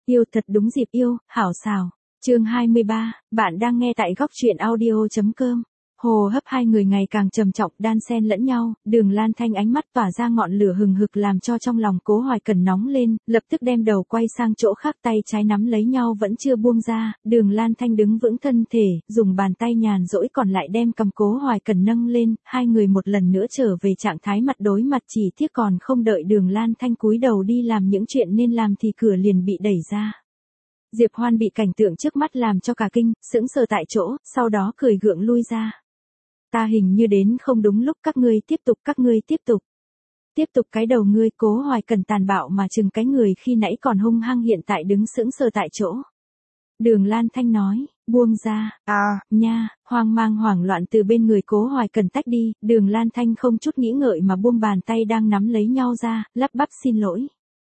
Yêu thật đúng dịp yêu, hảo xào. Chương 23, bạn đang nghe tại góc truyện audio.com. Hồ hấp hai người ngày càng trầm trọng đan xen lẫn nhau, Đường Lan Thanh ánh mắt tỏa ra ngọn lửa hừng hực làm cho trong lòng Cố Hoài Cần nóng lên, lập tức đem đầu quay sang chỗ khác, tay trái nắm lấy nhau vẫn chưa buông ra, Đường Lan Thanh đứng vững thân thể, dùng bàn tay nhàn rỗi còn lại đem cầm Cố Hoài Cần nâng lên, hai người một lần nữa trở về trạng thái mặt đối mặt, chỉ tiếc còn không đợi Đường Lan Thanh cúi đầu đi làm những chuyện nên làm thì cửa liền bị đẩy ra. Diệp Hoan bị cảnh tượng trước mắt làm cho cả kinh, sững sờ tại chỗ, sau đó cười gượng lui ra. Ta hình như đến không đúng lúc, các ngươi tiếp tục. Tiếp tục cái đầu ngươi. Cố Hoài Cần tàn bạo mà chừng cái người khi nãy còn hung hăng hiện tại đứng sững sờ tại chỗ. Đường Lan Thanh nói, buông ra, nha, hoang mang hoảng loạn từ bên người Cố Hoài Cần tách đi, Đường Lan Thanh không chút nghĩ ngợi mà buông bàn tay đang nắm lấy nhau ra, lắp bắp xin lỗi.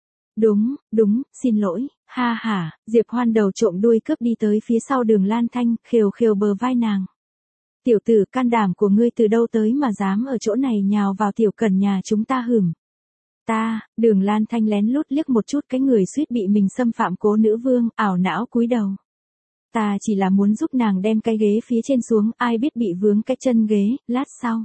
Đúng, xin lỗi, ha ha, Diệp Hoan đầu trộm đuôi cướp đi tới phía sau Đường Lan Thanh, khều khều bờ vai nàng. Tiểu tử, can đảm của ngươi từ đâu tới mà dám ở chỗ này nhào vào Tiểu Cần nhà chúng ta hửm. Đường Lan Thanh lén lút liếc một chút cái người suýt bị mình xâm phạm Cố nữ vương, ảo não cúi đầu. Ta chỉ là muốn giúp nàng đem cái ghế phía trên xuống, ai biết bị vướng cái chân ghế, lát sau.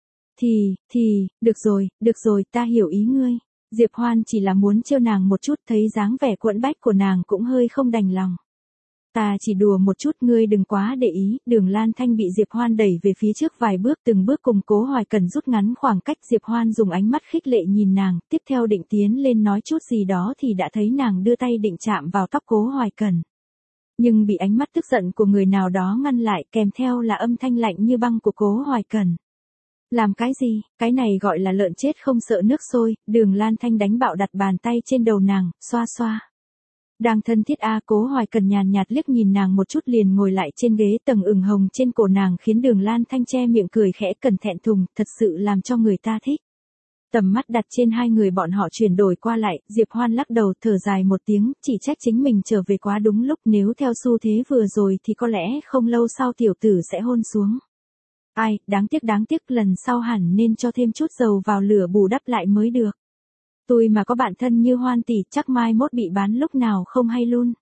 Được rồi, ta hiểu ý ngươi. Diệp Hoan chỉ là muốn trêu nàng một chút, thấy dáng vẻ quẫn bách của nàng cũng hơi không đành lòng. Ta chỉ đùa một chút, ngươi đừng quá để ý. Đường Lan Thanh bị Diệp Hoan đẩy về phía trước vài bước, từng bước cùng Cố Hoài Cần rút ngắn khoảng cách. Diệp Hoan dùng ánh mắt khích lệ nhìn nàng, tiếp theo định tiến lên nói chút gì đó thì đã thấy nàng đưa tay định chạm vào tóc Cố Hoài Cần. Nhưng bị ánh mắt tức giận của người nào đó ngăn lại, kèm theo là âm thanh lạnh như băng của Cố Hoài Cần. Làm cái gì, cái này gọi là lợn chết không sợ nước sôi. Đường Lan Thanh đánh bạo đặt bàn tay trên đầu nàng, xoa xoa. Đang thân thiết Cố Hoài Cần nhàn nhạt liếc nhìn nàng một chút liền ngồi lại trên ghế, tầng ửng hồng trên cổ nàng khiến Đường Lan Thanh che miệng cười khẽ, cần thẹn thùng, thật sự làm cho người ta thích. Tầm mắt đặt trên hai người bọn họ chuyển đổi qua lại, Diệp Hoan lắc đầu thở dài một tiếng, chỉ trách chính mình trở về quá đúng lúc, nếu theo xu thế vừa rồi thì có lẽ không lâu sau tiểu tử sẽ hôn xuống. Đáng tiếc, lần sau hẳn nên cho thêm chút dầu vào lửa bù đắp lại mới được. Tôi mà có bạn thân như Hoan tỷ chắc mai mốt bị bán lúc nào không hay luôn.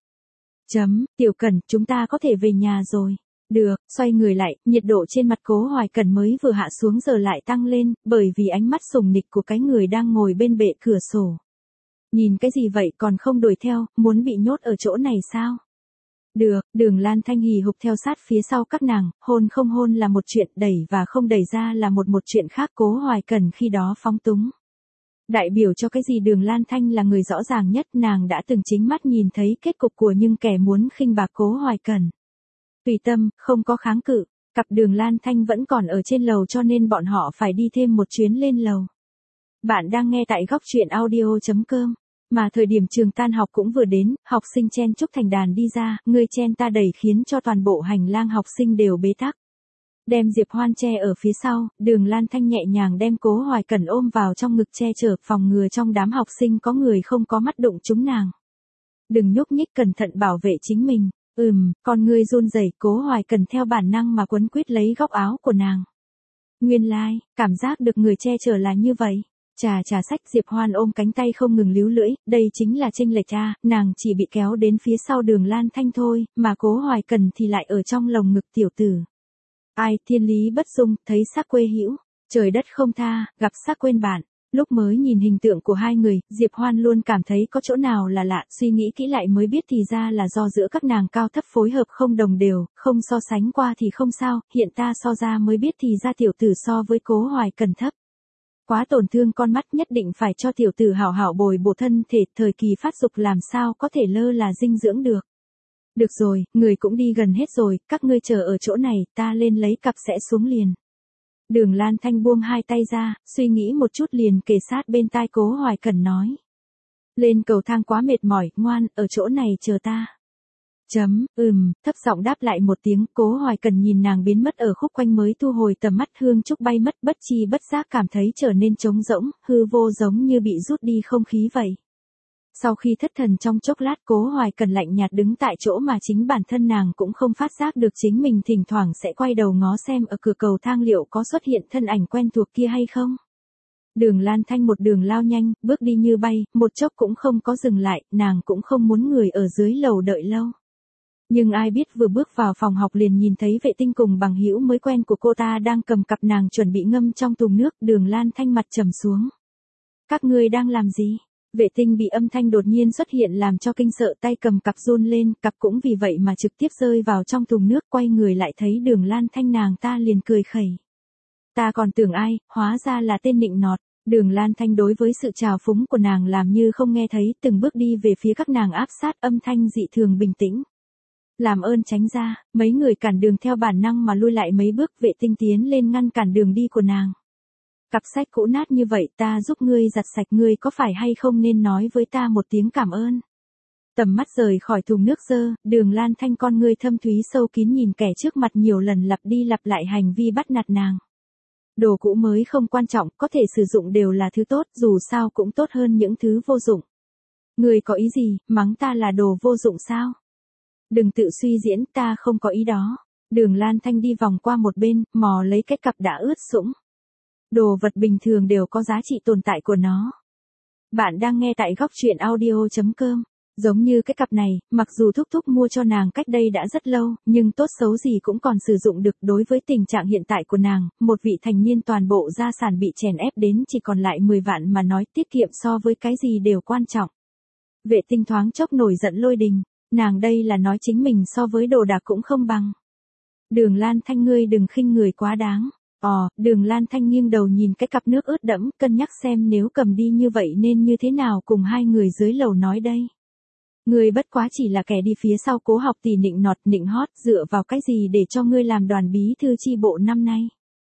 Tiểu Cần, chúng ta có thể về nhà rồi. Được, xoay người lại, nhiệt độ trên mặt Cố Hoài Cần mới vừa hạ xuống giờ lại tăng lên, bởi vì ánh mắt sùng nịch của cái người đang ngồi bên bệ cửa sổ. Nhìn cái gì vậy, còn không đuổi theo, muốn bị nhốt ở chỗ này sao? Được, Đường Lan Thanh hì hục theo sát phía sau các nàng, hôn không hôn là một chuyện, đẩy và không đẩy ra là một chuyện khác. Cố Hoài Cần khi đó phóng túng. Đại biểu cho cái gì? Đường Lan Thanh là người rõ ràng nhất, nàng đã từng chính mắt nhìn thấy kết cục của những kẻ muốn khinh bạc Cố Hoài Cần. Tùy tâm, không có kháng cự, cặp Đường Lan Thanh vẫn còn ở trên lầu cho nên bọn họ phải đi thêm một chuyến lên lầu. Bạn đang nghe tại góc truyện audio.com. Mà thời điểm trường tan học cũng vừa đến, học sinh chen chúc thành đàn đi ra, ngươi chen ta đẩy khiến cho toàn bộ hành lang học sinh đều bế tắc. Đem Diệp Hoan che ở phía sau, Đường Lan Thanh nhẹ nhàng đem Cố Hoài Cần ôm vào trong ngực che chở, phòng ngừa trong đám học sinh có người không có mắt đụng chúng nàng. Đừng nhúc nhích, cẩn thận bảo vệ chính mình. Con ngươi run rẩy, Cố Hoài Cần theo bản năng mà quấn quýt lấy góc áo của nàng. Nguyên lai, cảm giác được người che chở là như vậy. Trà sách. Diệp Hoan ôm cánh tay không ngừng líu lưỡi, đây chính là chênh lệch nàng chỉ bị kéo đến phía sau Đường Lan Thanh thôi, mà Cố Hoài Cần thì lại ở trong lồng ngực tiểu tử. Thiên lý bất dung, thấy xác quê hữu, trời đất không tha, gặp xác quên bạn. Lúc mới nhìn hình tượng của hai người, Diệp Hoan luôn cảm thấy có chỗ nào là lạ, suy nghĩ kỹ lại mới biết thì ra là do giữa các nàng cao thấp phối hợp không đồng đều, không so sánh qua thì không sao, hiện ta so ra mới biết thì ra tiểu tử so với Cố Hoài Cần thấp. Quá tổn thương con mắt, nhất định phải cho tiểu tử hảo hảo bồi bổ thân thể, thời kỳ phát dục làm sao có thể lơ là dinh dưỡng được. Được rồi, người cũng đi gần hết rồi, các ngươi chờ ở chỗ này, ta lên lấy cặp sẽ xuống liền. Đường Lan Thanh buông hai tay ra, suy nghĩ một chút liền kề sát bên tai Cố Hoài Cần nói. Lên cầu thang quá mệt mỏi, ngoan, ở chỗ này chờ ta. Thấp giọng đáp lại một tiếng. Cố Hoài Cần nhìn nàng biến mất ở khúc quanh mới thu hồi tầm mắt, hương trúc bay mất, bất chi bất giác cảm thấy trở nên trống rỗng, hư vô giống như bị rút đi không khí vậy. Sau khi thất thần trong chốc lát, Cố Hoài Cần lạnh nhạt đứng tại chỗ mà chính bản thân nàng cũng không phát giác được chính mình thỉnh thoảng sẽ quay đầu ngó xem ở cửa cầu thang liệu có xuất hiện thân ảnh quen thuộc kia hay không. Đường Lan Thanh một đường lao nhanh, bước đi như bay, một chốc cũng không có dừng lại, nàng cũng không muốn người ở dưới lầu đợi lâu. Nhưng ai biết vừa bước vào phòng học liền nhìn thấy Vệ Tinh cùng bằng hữu mới quen của cô ta đang cầm cặp nàng chuẩn bị ngâm trong thùng nước, Đường Lan Thanh mặt trầm xuống. Các ngươi đang làm gì? Vệ Tinh bị âm thanh đột nhiên xuất hiện làm cho kinh sợ, tay cầm cặp run lên, cặp cũng vì vậy mà trực tiếp rơi vào trong thùng nước, quay người lại thấy Đường Lan Thanh nàng ta liền cười khẩy. Ta còn tưởng ai, hóa ra là tên nịnh nọt. Đường Lan Thanh đối với sự trào phúng của nàng làm như không nghe thấy, từng bước đi về phía các nàng áp sát, âm thanh dị thường bình tĩnh. Làm ơn tránh ra, mấy người cản đường theo bản năng mà lui lại mấy bước, Vệ Tinh tiến lên ngăn cản đường đi của nàng. Cặp sách cũ nát như vậy ta giúp ngươi giặt sạch, ngươi có phải hay không nên nói với ta một tiếng cảm ơn. Tầm mắt rời khỏi thùng nước dơ, Đường Lan Thanh con ngươi thâm thúy sâu kín nhìn kẻ trước mặt nhiều lần lặp đi lặp lại hành vi bắt nạt nàng. Đồ cũ mới không quan trọng, có thể sử dụng đều là thứ tốt, dù sao cũng tốt hơn những thứ vô dụng. Ngươi có ý gì, mắng ta là đồ vô dụng sao? Đừng tự suy diễn, ta không có ý đó. Đường Lan Thanh đi vòng qua một bên, mò lấy cái cặp đã ướt sũng. Đồ vật bình thường đều có giá trị tồn tại của nó. Bạn đang nghe tại góc truyện audio.com. Giống như cái cặp này, mặc dù Thúc Thúc mua cho nàng cách đây đã rất lâu, nhưng tốt xấu gì cũng còn sử dụng được. Đối với tình trạng hiện tại của nàng, một vị thành niên toàn bộ gia sản bị chèn ép đến chỉ còn lại 10 vạn mà nói tiết kiệm so với cái gì đều quan trọng. Vệ Tinh thoáng chốc nổi giận lôi đình, nàng đây là nói chính mình so với đồ đạc cũng không bằng. Đường Lan Thanh ngươi đừng khinh người quá đáng. Đường Lan Thanh nghiêng đầu nhìn cái cặp nước ướt đẫm, cân nhắc xem nếu cầm đi như vậy nên như thế nào cùng hai người dưới lầu nói đây. Ngươi bất quá chỉ là kẻ đi phía sau cố học tỉ nịnh nọt nịnh hót, dựa vào cái gì để cho ngươi làm đoàn bí thư chi bộ năm nay.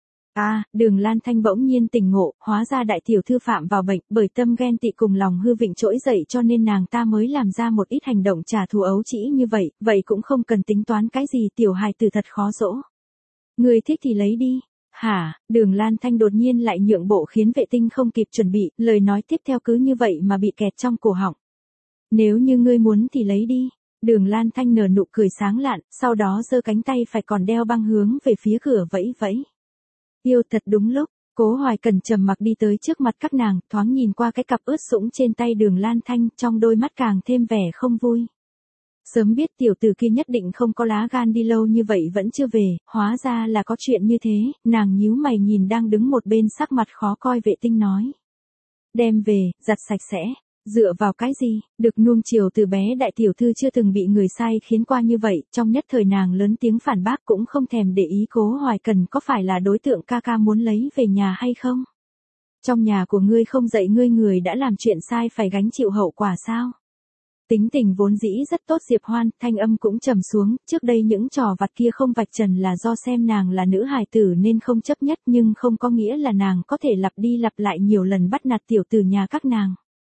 Đường Lan Thanh bỗng nhiên tỉnh ngộ, hóa ra đại tiểu thư phạm vào bệnh, bởi tâm ghen tị cùng lòng hư vịnh trỗi dậy cho nên nàng ta mới làm ra một ít hành động trả thù ấu trĩ như vậy, vậy cũng không cần tính toán cái gì, tiểu hài tử thật khó dỗ. Ngươi thích thì lấy đi. Hả? Đường Lan Thanh đột nhiên lại nhượng bộ khiến Vệ Tinh không kịp chuẩn bị, lời nói tiếp theo cứ như vậy mà bị kẹt trong cổ họng. Nếu như ngươi muốn thì lấy đi. Đường Lan Thanh nở nụ cười sáng lạn, sau đó giơ cánh tay phải còn đeo băng hướng về phía cửa vẫy vẫy. Yêu thật đúng lúc, Cố Hoài Cần trầm mặc đi tới trước mặt các nàng, thoáng nhìn qua cái cặp ướt sũng trên tay Đường Lan Thanh, trong đôi mắt càng thêm vẻ không vui. Sớm biết tiểu tử kia nhất định không có lá gan đi lâu như vậy vẫn chưa về, hóa ra là có chuyện như thế, nàng nhíu mày nhìn đang đứng một bên sắc mặt khó coi Vệ Tinh nói. Đem về, giặt sạch sẽ. Dựa vào cái gì, được nuông chiều từ bé đại tiểu thư chưa từng bị người sai khiến qua như vậy, trong nhất thời nàng lớn tiếng phản bác cũng không thèm để ý Cố Hoài Cần có phải là đối tượng ca ca muốn lấy về nhà hay không. Trong nhà của ngươi không dạy ngươi người đã làm chuyện sai phải gánh chịu hậu quả sao? Tính tình vốn dĩ rất tốt Diệp Hoan, thanh âm cũng trầm xuống, trước đây những trò vặt kia không vạch trần là do xem nàng là nữ hài tử nên không chấp nhất, nhưng không có nghĩa là nàng có thể lặp đi lặp lại nhiều lần bắt nạt tiểu tử nhà các nàng.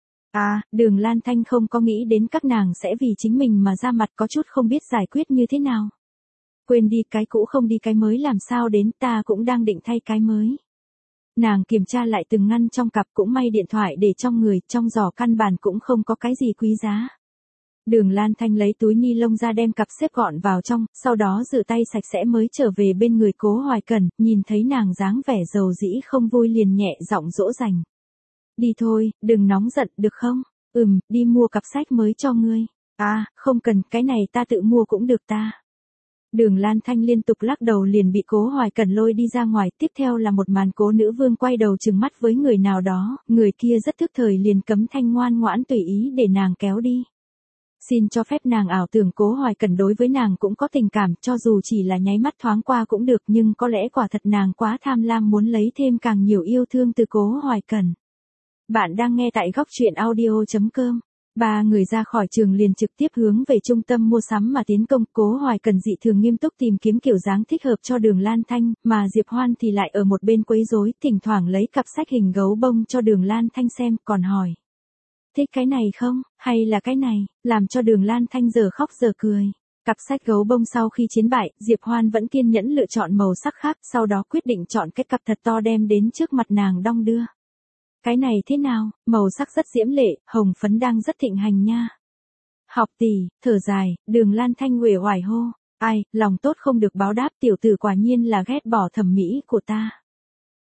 Đường Lan Thanh không có nghĩ đến các nàng sẽ vì chính mình mà ra mặt, có chút không biết giải quyết như thế nào. Quên đi, cái cũ không đi cái mới làm sao đến, ta cũng đang định thay cái mới. Nàng kiểm tra lại từng ngăn trong cặp, cũng may điện thoại để trong người, trong giỏ căn bản cũng không có cái gì quý giá. Đường Lan Thanh lấy túi ni lông ra đem cặp xếp gọn vào trong, sau đó rửa tay sạch sẽ mới trở về bên người Cố Hoài Cần, nhìn thấy nàng dáng vẻ dầu dĩ không vui liền nhẹ giọng dỗ dành. Đi thôi, đừng nóng giận được không? Đi mua cặp sách mới cho ngươi. Không cần, cái này ta tự mua cũng được ta. Đường Lan Thanh liên tục lắc đầu liền bị Cố Hoài Cần lôi đi ra ngoài, tiếp theo là một màn Cố nữ vương quay đầu trừng mắt với người nào đó, người kia rất thức thời liền cấm Thanh ngoan ngoãn tùy ý để nàng kéo đi. Xin cho phép nàng ảo tưởng Cố Hoài Cần đối với nàng cũng có tình cảm, cho dù chỉ là nháy mắt thoáng qua cũng được, nhưng có lẽ quả thật nàng quá tham lam muốn lấy thêm càng nhiều yêu thương từ Cố Hoài Cần. Bạn đang nghe tại góc truyện audio.com. Ba người ra khỏi trường liền trực tiếp hướng về trung tâm mua sắm mà tiến công. Cố Hoài Cần dị thường nghiêm túc tìm kiếm kiểu dáng thích hợp cho Đường Lan Thanh, mà Diệp Hoan thì lại ở một bên quấy rối, thỉnh thoảng lấy cặp sách hình gấu bông cho Đường Lan Thanh xem, còn hỏi. Thích cái này không, hay là cái này, làm cho Đường Lan Thanh giờ khóc giờ cười. Cặp sách gấu bông sau khi chiến bại, Diệp Hoan vẫn kiên nhẫn lựa chọn màu sắc khác, sau đó quyết định chọn cái cặp thật to đem đến trước mặt nàng đong đưa. Cái này thế nào, màu sắc rất diễm lệ, hồng phấn đang rất thịnh hành nha. Học tỷ, thở dài, Đường Lan Thanh uể oải hô. Ai, lòng tốt không được báo đáp, tiểu tử quả nhiên là ghét bỏ thẩm mỹ của ta.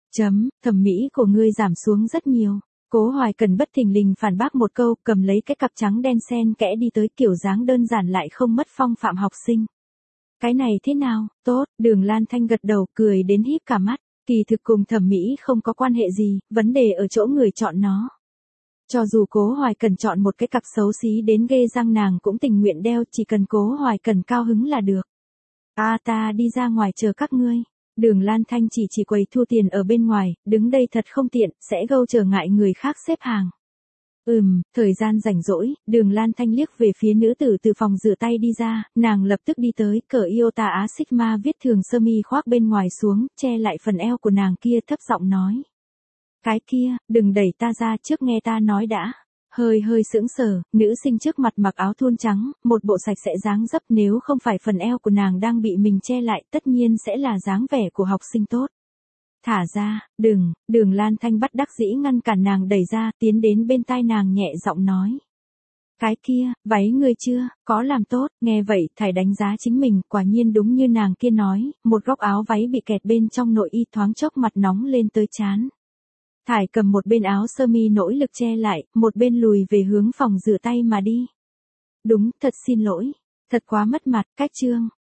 Thẩm mỹ của ngươi giảm xuống rất nhiều. Cố Hoài Cần bất thình lình phản bác một câu, cầm lấy cái cặp trắng đen xen kẽ đi tới, kiểu dáng đơn giản lại không mất phong phạm học sinh. Cái này thế nào? Tốt, Đường Lan Thanh gật đầu, cười đến híp cả mắt. Kỳ thực cùng thẩm mỹ không có quan hệ gì, vấn đề ở chỗ người chọn nó. Cho dù Cố Hoài Cần chọn một cái cặp xấu xí đến ghê răng, nàng cũng tình nguyện đeo, chỉ cần Cố Hoài Cần cao hứng là được. Ta đi ra ngoài chờ các ngươi. Đường Lan Thanh chỉ quầy thu tiền ở bên ngoài, đứng đây thật không tiện, sẽ gây trở ngại người khác xếp hàng. Thời gian rảnh rỗi, Đường Lan Thanh liếc về phía nữ tử từ phòng rửa tay đi ra, nàng lập tức đi tới, cởi Iota Á Sigma viết thường sơ mi khoác bên ngoài xuống, che lại phần eo của nàng kia, thấp giọng nói. Cái kia, đừng đẩy ta ra, trước nghe ta nói đã. Hơi sững sờ, nữ sinh trước mặt mặc áo thun trắng, một bộ sạch sẽ dáng dấp, nếu không phải phần eo của nàng đang bị mình che lại, tất nhiên sẽ là dáng vẻ của học sinh tốt. Thả ra, đừng, Đường Lan Thanh bất đắc dĩ ngăn cản nàng đẩy ra, tiến đến bên tai nàng nhẹ giọng nói. Cái kia, váy ngươi chưa, có làm tốt, nghe vậy, Thải đánh giá chính mình, quả nhiên đúng như nàng kia nói, một góc áo váy bị kẹt bên trong nội y, thoáng chốc mặt nóng lên tới trán. Thải cầm một bên áo sơ mi nỗ lực che lại, một bên lùi về hướng phòng rửa tay mà đi. Đúng, thật xin lỗi, thật quá mất mặt, cách chương.